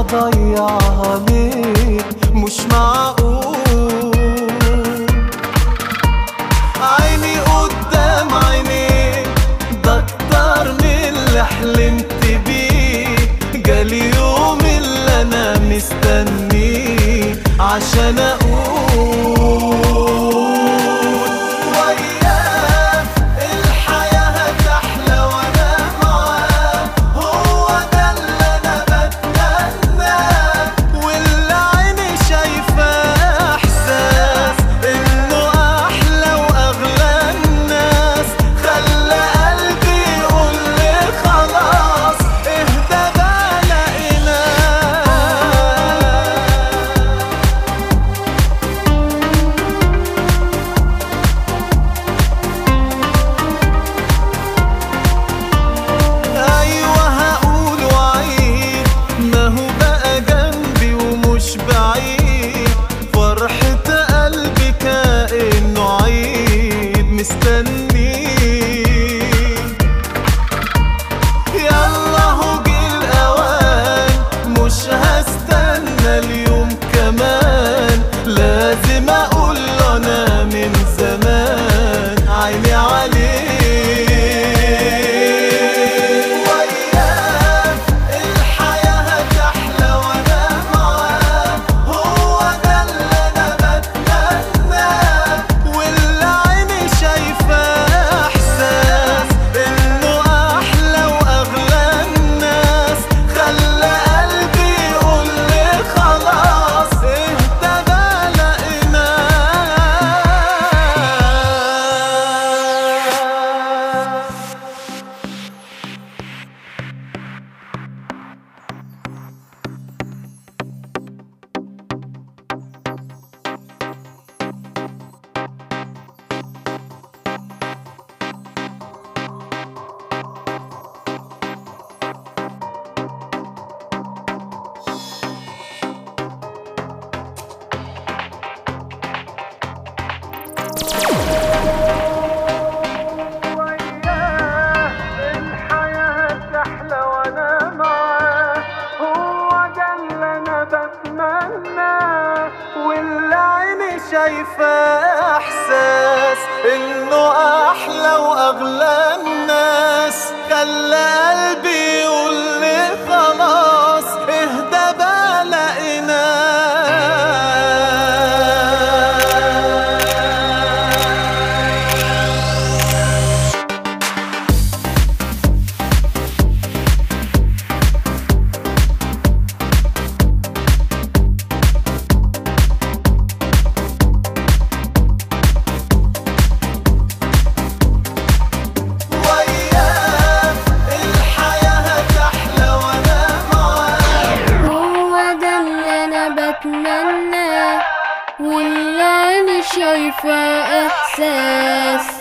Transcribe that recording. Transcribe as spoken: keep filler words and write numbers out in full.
اضيعها ليه؟ مش معقول. عيني قدام عينيك ده اكتر من اللي حلمت بيه. جالي يوم اللي انا مستنيه عشان اقول وياه الحياة هتحلى وانا معاه. هو ده اللي انا بتمناه، واللي عيني شايفاه احساس انه احلى واغلى الناس. خلى قلبي يقول لي خلاص اهدى بقى لقيناه. ايوه هقول وعيد، ما هو بقى جنبي ومش بعيد. فرحة قلبي كأنه عيد مستنيه. يلا هو جه الاوان، مش هستنى اليوم كمان. لازم اقول له انا من زمان عيني عليه. وياه الحياة هتحلى وانا معاه. هو ده اللي انا بتمناه، واللي عيني شايفاه احساس انه احلى واغلى الناس. خلى قلبي يقول لي خلاص اهدى بقى لقيناه. الحياة هتحلى وانا معاه. هو ده اللي انا بتمناه، واللي عيني شايفاه احساس انه احلى واغلى الناس. خلى قلبي يقول لي خلاص اهدى بقى لقيناه. وياه الحياة هتحلى وانا معاه. هو ده اللي انا بتمناه، واللي عيني شايفاه احساس